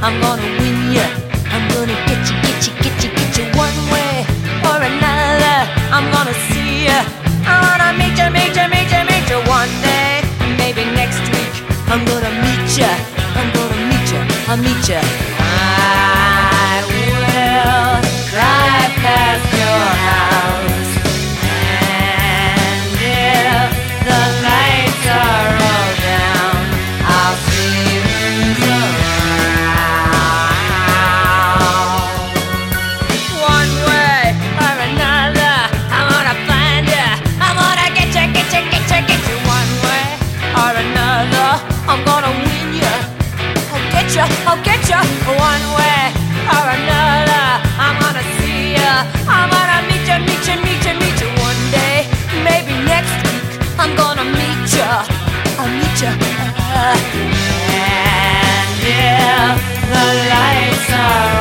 I'm gonna win ya. I'm gonna get you, get you, get you, get you one way or another. I'm gonna see ya. I wanna meet ya, meet ya, meet ya, meet ya one day, maybe next week. I'm gonna meet ya. I'm gonna meet ya. I'll meet ya. I will drive past your house, and if the lights are all down, I'll see who's around. One way or another, I'm gonna find ya. I'm gonna get ya, get ya, get ya, get you. One way or another, I'm gonna win ya. I'll get ya. One way or another, I'm gonna see ya. I'm gonna meet ya, meet ya, meet ya, meet ya one day, maybe next week. I'm gonna meet ya. I'll meet ya. And if the lights are